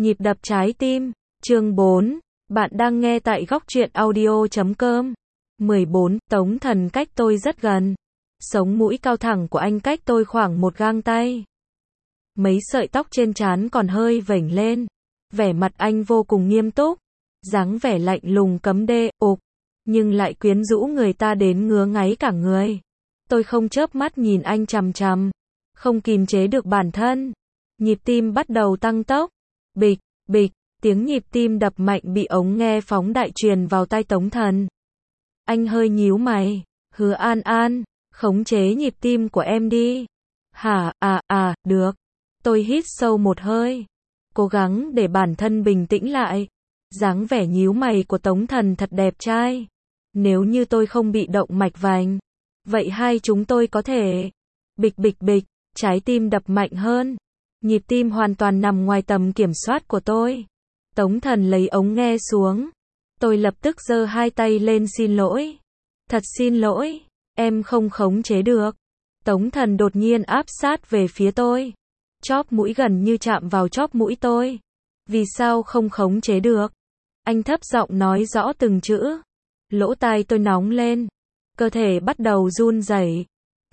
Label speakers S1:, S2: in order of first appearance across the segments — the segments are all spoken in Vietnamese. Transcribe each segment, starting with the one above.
S1: Nhịp đập trái tim, chương 4, bạn đang nghe tại góc truyện audio.com. 14, Tống Thần cách tôi rất gần. Sống mũi cao thẳng của anh cách tôi khoảng một gang tay. Mấy sợi tóc trên trán còn hơi vểnh lên. Vẻ mặt anh vô cùng nghiêm túc. Dáng vẻ lạnh lùng cấm đê, nhưng lại quyến rũ người ta đến ngứa ngáy cả người. Tôi không chớp mắt nhìn anh chằm chằm. Không kìm chế được bản thân. Nhịp tim bắt đầu tăng tốc. Bịch, bịch, tiếng nhịp tim đập mạnh bị ống nghe phóng đại truyền vào tai Tống Thần. Anh hơi nhíu mày. Hứa An An, khống chế nhịp tim của em đi. Hả, được. Tôi hít sâu một hơi. Cố gắng để bản thân bình tĩnh lại. Dáng vẻ nhíu mày của Tống Thần thật đẹp trai. Nếu như tôi không bị động mạch vành, vậy hai chúng tôi có thể... Bịch bịch bịch, trái tim đập mạnh hơn. Nhịp tim hoàn toàn nằm ngoài tầm kiểm soát của tôi. Tống Thần lấy ống nghe xuống. Tôi lập tức giơ hai tay lên xin lỗi. Thật xin lỗi, em không khống chế được. Tống Thần đột nhiên áp sát về phía tôi. Chóp mũi gần như chạm vào chóp mũi tôi. Vì sao không khống chế được? Anh thấp giọng nói rõ từng chữ. Lỗ tai tôi nóng lên. Cơ thể bắt đầu run rẩy.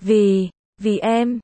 S1: Vì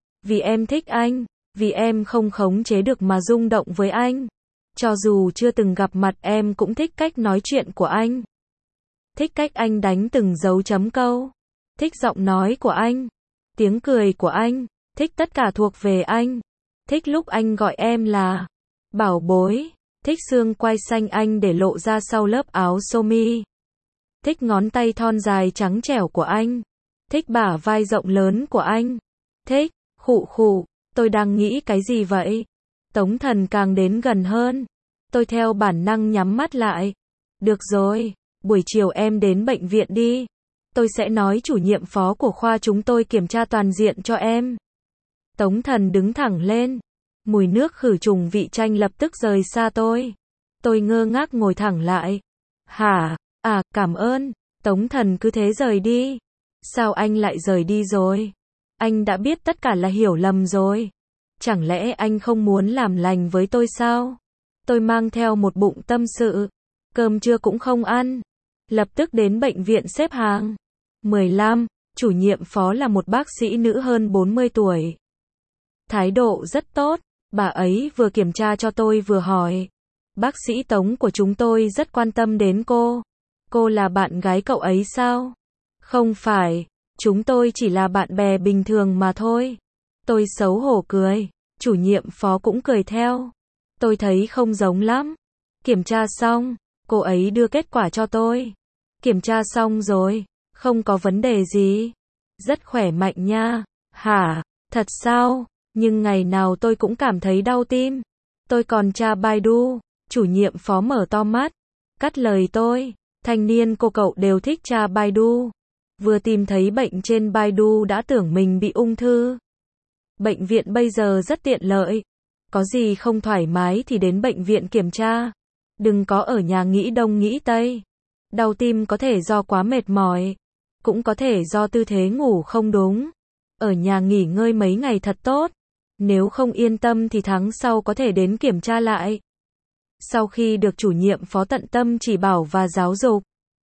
S1: em thích anh. Vì em không khống chế được mà rung động với anh. Cho dù chưa từng gặp mặt em cũng thích cách nói chuyện của anh. Thích cách anh đánh từng dấu chấm câu. Thích giọng nói của anh. Tiếng cười của anh. Thích tất cả thuộc về anh. Thích lúc anh gọi em là bảo bối. Thích xương quai xanh anh để lộ ra sau lớp áo sơ mi. Thích ngón tay thon dài trắng trẻo của anh. Thích bả vai rộng lớn của anh. Thích, khụ, tôi đang nghĩ cái gì vậy? Tống Thần càng đến gần hơn. Tôi theo bản năng nhắm mắt lại. Được rồi, buổi chiều em đến bệnh viện đi. Tôi sẽ nói chủ nhiệm phó của khoa chúng tôi kiểm tra toàn diện cho em. Tống Thần đứng thẳng lên. Mùi nước khử trùng vị chanh lập tức rời xa tôi. Tôi ngơ ngác ngồi thẳng lại. Hả? Cảm ơn. Tống Thần cứ thế rời đi. Sao anh lại rời đi rồi? Anh đã biết tất cả là hiểu lầm rồi. Chẳng lẽ anh không muốn làm lành với tôi sao? Tôi mang theo một bụng tâm sự. Cơm trưa cũng không ăn. Lập tức đến bệnh viện xếp hàng. 15. Chủ nhiệm phó là một bác sĩ nữ hơn 40 tuổi. Thái độ rất tốt. Bà ấy vừa kiểm tra cho tôi vừa hỏi. Bác sĩ Tống của chúng tôi rất quan tâm đến cô. Cô là bạn gái cậu ấy sao? Không phải. Chúng tôi chỉ là bạn bè bình thường mà thôi. Tôi xấu hổ cười. Chủ nhiệm phó cũng cười theo. Tôi thấy không giống lắm. Kiểm tra xong, cô ấy đưa kết quả cho tôi. Kiểm tra xong rồi, không có vấn đề gì. Rất khỏe mạnh nha. Hả? Thật sao? Nhưng ngày nào tôi cũng cảm thấy đau tim. Tôi còn tra Baidu. Chủ nhiệm phó mở to mắt. Cắt lời tôi. Thanh niên cô cậu đều thích tra Baidu. Vừa tìm thấy bệnh trên Baidu đã tưởng mình bị ung thư. Bệnh viện bây giờ rất tiện lợi. Có gì không thoải mái thì đến bệnh viện kiểm tra. Đừng có ở nhà nghĩ đông nghĩ tây. Đau tim có thể do quá mệt mỏi. Cũng có thể do tư thế ngủ không đúng. Ở nhà nghỉ ngơi mấy ngày thật tốt. Nếu không yên tâm thì tháng sau có thể đến kiểm tra lại. Sau khi được chủ nhiệm phó tận tâm chỉ bảo và giáo dục.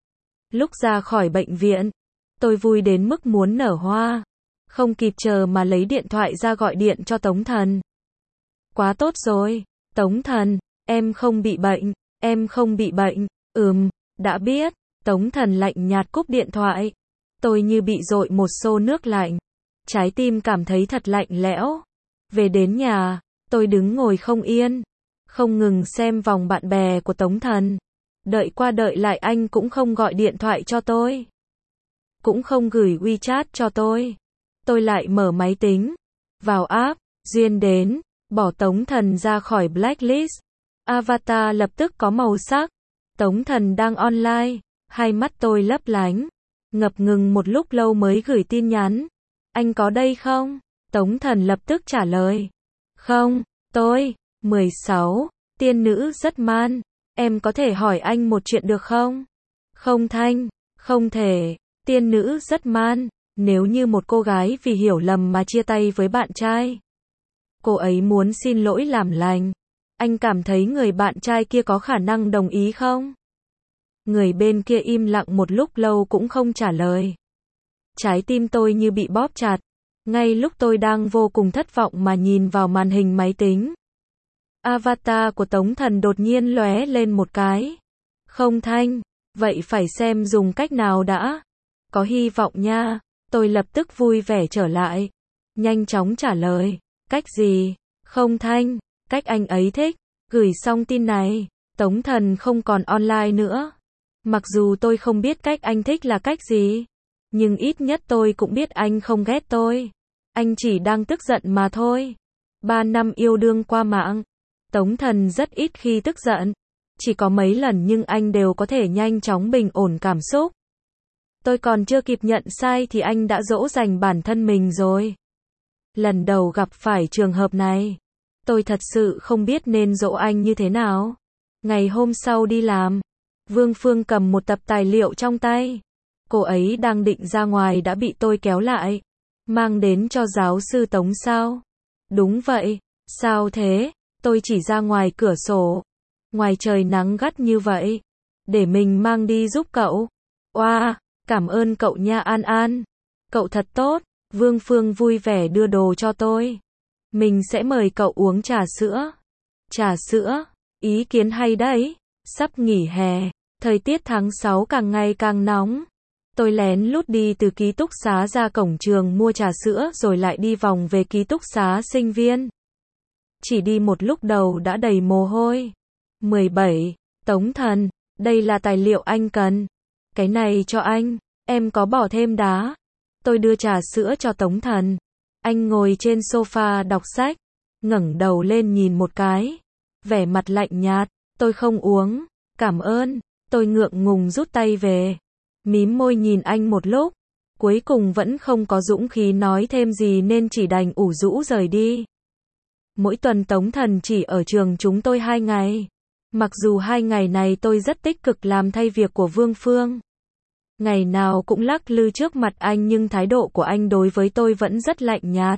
S1: Lúc ra khỏi bệnh viện, tôi vui đến mức muốn nở hoa. Không kịp chờ mà lấy điện thoại ra gọi điện cho Tống Thần. Quá tốt rồi, Tống Thần, em không bị bệnh, em không bị bệnh. Đã biết. Tống Thần lạnh nhạt cúp điện thoại. Tôi như bị dội một xô nước lạnh. Trái tim cảm thấy thật lạnh lẽo. Về đến nhà, tôi đứng ngồi không yên. Không ngừng xem vòng bạn bè của Tống Thần. Đợi qua đợi lại anh cũng không gọi điện thoại cho tôi. Cũng không gửi WeChat cho tôi. Tôi lại mở máy tính. Vào app, duyên đến, bỏ Tống Thần ra khỏi blacklist. Avatar lập tức có màu sắc. Tống Thần đang online. Hai mắt tôi lấp lánh. Ngập ngừng một lúc lâu mới gửi tin nhắn. Anh có đây không? Tống Thần lập tức trả lời. Không, tôi. 16. Tiên nữ rất man. Em có thể hỏi anh một chuyện được không? Không Thanh. Không thể. Tiên nữ rất man. Nếu như một cô gái vì hiểu lầm mà chia tay với bạn trai. Cô ấy muốn xin lỗi làm lành. Anh cảm thấy người bạn trai kia có khả năng đồng ý không? Người bên kia im lặng một lúc lâu cũng không trả lời. Trái tim tôi như bị bóp chặt. Ngay lúc tôi đang vô cùng thất vọng mà nhìn vào màn hình máy tính, avatar của Tống Thần đột nhiên lóe lên một cái. Không Thanh, vậy phải xem dùng cách nào đã. Có hy vọng nha. Tôi lập tức vui vẻ trở lại. Nhanh chóng trả lời. Cách gì? Không Thanh, cách anh ấy thích. Gửi xong tin này, Tống Thần không còn online nữa. Mặc dù tôi không biết cách anh thích là cách gì, nhưng ít nhất tôi cũng biết anh không ghét tôi. Anh chỉ đang tức giận mà thôi. 3 năm yêu đương qua mạng, Tống Thần rất ít khi tức giận. Chỉ có mấy lần nhưng anh đều có thể nhanh chóng bình ổn cảm xúc. Tôi còn chưa kịp nhận sai thì anh đã dỗ dành bản thân mình rồi. Lần đầu gặp phải trường hợp này, tôi thật sự không biết nên dỗ anh như thế nào. Ngày hôm sau đi làm, Vương Phương cầm một tập tài liệu trong tay. Cô ấy đang định ra ngoài đã bị tôi kéo lại. Mang đến cho giáo sư Tống sao? Đúng vậy. Sao thế? Tôi chỉ ra ngoài cửa sổ. Ngoài trời nắng gắt như vậy. Để mình mang đi giúp cậu. Oa, cảm ơn cậu nha An An. Cậu thật tốt. Vương Phương vui vẻ đưa đồ cho tôi. Mình sẽ mời cậu uống trà sữa. Trà sữa? Ý kiến hay đấy. Sắp nghỉ hè, thời tiết tháng 6 càng ngày càng nóng. Tôi lén lút đi từ ký túc xá ra cổng trường mua trà sữa rồi lại đi vòng về ký túc xá sinh viên. Chỉ đi một lúc đầu đã đầy mồ hôi. 17. Tống Thần, đây là tài liệu anh cần. Cái này cho anh, em có bỏ thêm đá. Tôi đưa trà sữa cho Tống Thần. Anh ngồi trên sofa đọc sách, ngẩng đầu lên nhìn một cái. Vẻ mặt lạnh nhạt, tôi không uống, cảm ơn. Tôi ngượng ngùng rút tay về. Mím môi nhìn anh một lúc. Cuối cùng vẫn không có dũng khí nói thêm gì nên chỉ đành ủ rũ rời đi. Mỗi tuần Tống Thần chỉ ở trường chúng tôi 2 ngày. Mặc dù 2 ngày này tôi rất tích cực làm thay việc của Vương Phương. Ngày nào cũng lắc lư trước mặt anh nhưng thái độ của anh đối với tôi vẫn rất lạnh nhạt.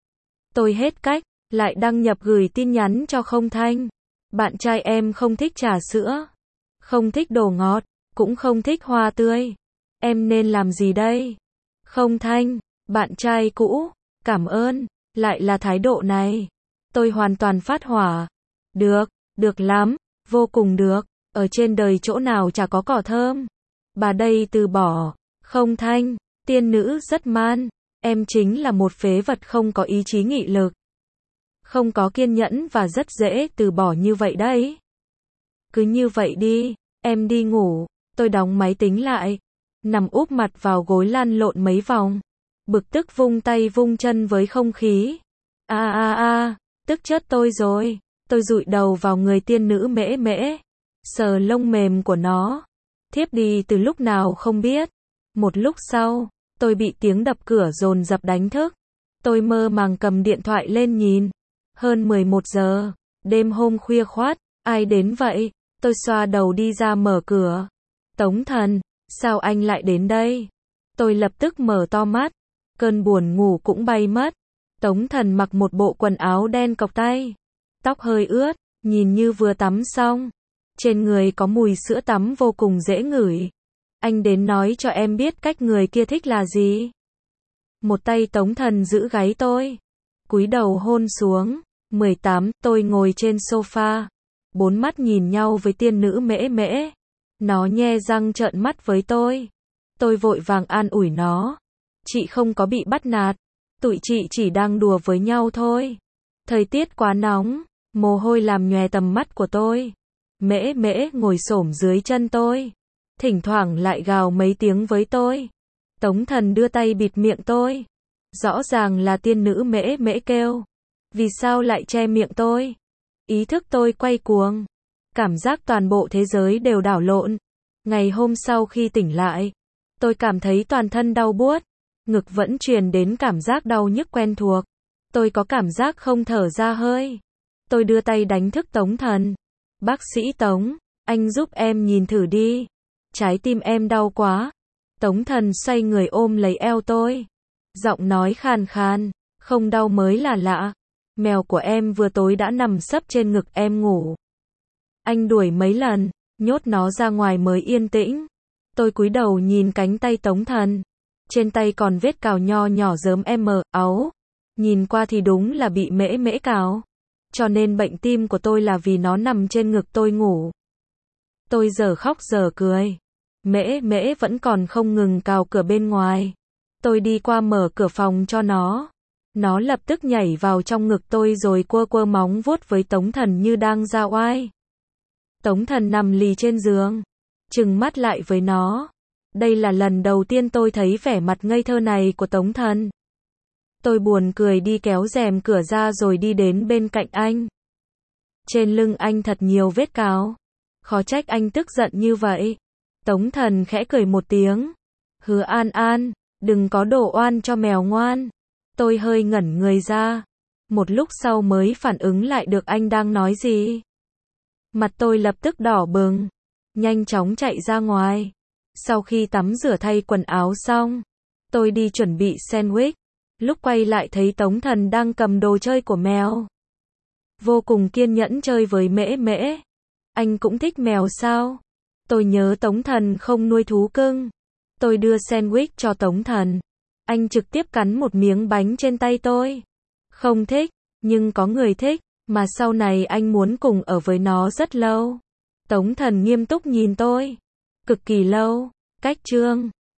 S1: Tôi hết cách, lại đăng nhập gửi tin nhắn cho Không Thanh. Bạn trai em không thích trà sữa, không thích đồ ngọt, cũng không thích hoa tươi. Em nên làm gì đây? Không Thanh, bạn trai cũ, cảm ơn, lại là thái độ này. Tôi hoàn toàn phát hỏa. Được, được lắm, vô cùng được, ở trên đời chỗ nào chả có cỏ thơm. Bà đây từ bỏ. Không Thanh, tiên nữ rất man, em chính là một phế vật không có ý chí nghị lực. Không có kiên nhẫn và rất dễ từ bỏ như vậy đấy. Cứ như vậy đi, em đi ngủ. Tôi đóng máy tính lại, nằm úp mặt vào gối lăn lộn mấy vòng. Bực tức vung tay vung chân với không khí. Tức chết tôi rồi. Tôi dụi đầu vào người tiên nữ mễ mễ, sờ lông mềm của nó. Thiếp đi từ lúc nào không biết. Một lúc sau, tôi bị tiếng đập cửa dồn dập đánh thức. Tôi mơ màng cầm điện thoại lên nhìn. Hơn 11 giờ, đêm hôm khuya khoắt, ai đến vậy? Tôi xoa đầu đi ra mở cửa. Tống Thần, sao anh lại đến đây? Tôi lập tức mở to mắt, cơn buồn ngủ cũng bay mất. Tống Thần mặc một bộ quần áo đen cộc tay, tóc hơi ướt, nhìn như vừa tắm xong. Trên người có mùi sữa tắm vô cùng dễ ngửi. Anh đến nói cho em biết cách người kia thích là gì. Một tay Tống Thần giữ gáy tôi, cúi đầu hôn xuống. 18, tôi ngồi trên sofa, bốn mắt nhìn nhau với tiên nữ mễ mễ. Nó nhe răng trợn mắt với tôi. Tôi vội vàng an ủi nó. Chị không có bị bắt nạt. Tụi chị chỉ đang đùa với nhau thôi. Thời tiết quá nóng, mồ hôi làm nhòe tầm mắt của tôi. Mễ mễ ngồi xổm dưới chân tôi, thỉnh thoảng lại gào mấy tiếng với tôi. Tống Thần đưa tay bịt miệng tôi. Rõ ràng là tiên nữ mễ mễ kêu. Vì sao lại che miệng tôi? Ý thức tôi quay cuồng. Cảm giác toàn bộ thế giới đều đảo lộn. Ngày hôm sau khi tỉnh lại, tôi cảm thấy toàn thân đau buốt. Ngực vẫn truyền đến cảm giác đau nhức quen thuộc. Tôi có cảm giác không thở ra hơi. Tôi đưa tay đánh thức Tống Thần. Bác sĩ Tống, anh giúp em nhìn thử đi. Trái tim em đau quá. Tống Thần xoay người ôm lấy eo tôi. Giọng nói khàn khàn, không đau mới là lạ. Mèo của em vừa tối đã nằm sấp trên ngực em ngủ. Anh đuổi mấy lần, nhốt nó ra ngoài mới yên tĩnh. Tôi cúi đầu nhìn cánh tay Tống Thần. Trên tay còn vết cào nho nhỏ rớm áu. Nhìn qua thì đúng là bị mễ mễ cào. Cho nên bệnh tim của tôi là vì nó nằm trên ngực tôi ngủ. Tôi giờ khóc giờ cười. Mễ mễ vẫn còn không ngừng cào cửa bên ngoài. Tôi đi qua mở cửa phòng cho nó. Nó lập tức nhảy vào trong ngực tôi rồi quơ quơ móng vuốt với Tống Thần như đang ra oai. Tống Thần nằm lì trên giường, trừng mắt lại với nó. Đây là lần đầu tiên tôi thấy vẻ mặt ngây thơ này của Tống Thần. Tôi buồn cười đi kéo rèm cửa ra rồi đi đến bên cạnh anh. Trên lưng anh thật nhiều vết cào. Khó trách anh tức giận như vậy. Tống Thần khẽ cười một tiếng. Hứa An An, đừng có đổ oan cho mèo ngoan. Tôi hơi ngẩn người ra. Một lúc sau mới phản ứng lại được anh đang nói gì. Mặt tôi lập tức đỏ bừng. Nhanh chóng chạy ra ngoài. Sau khi tắm rửa thay quần áo xong, tôi đi chuẩn bị sandwich. Lúc quay lại thấy Tống Thần đang cầm đồ chơi của mèo. Vô cùng kiên nhẫn chơi với mễ mễ. Anh cũng thích mèo sao? Tôi nhớ Tống Thần không nuôi thú cưng. Tôi đưa sandwich cho Tống Thần. Anh trực tiếp cắn một miếng bánh trên tay tôi. Không thích, nhưng có người thích, mà sau này anh muốn cùng ở với nó rất lâu. Tống Thần nghiêm túc nhìn tôi. Cực kỳ lâu. Cách chương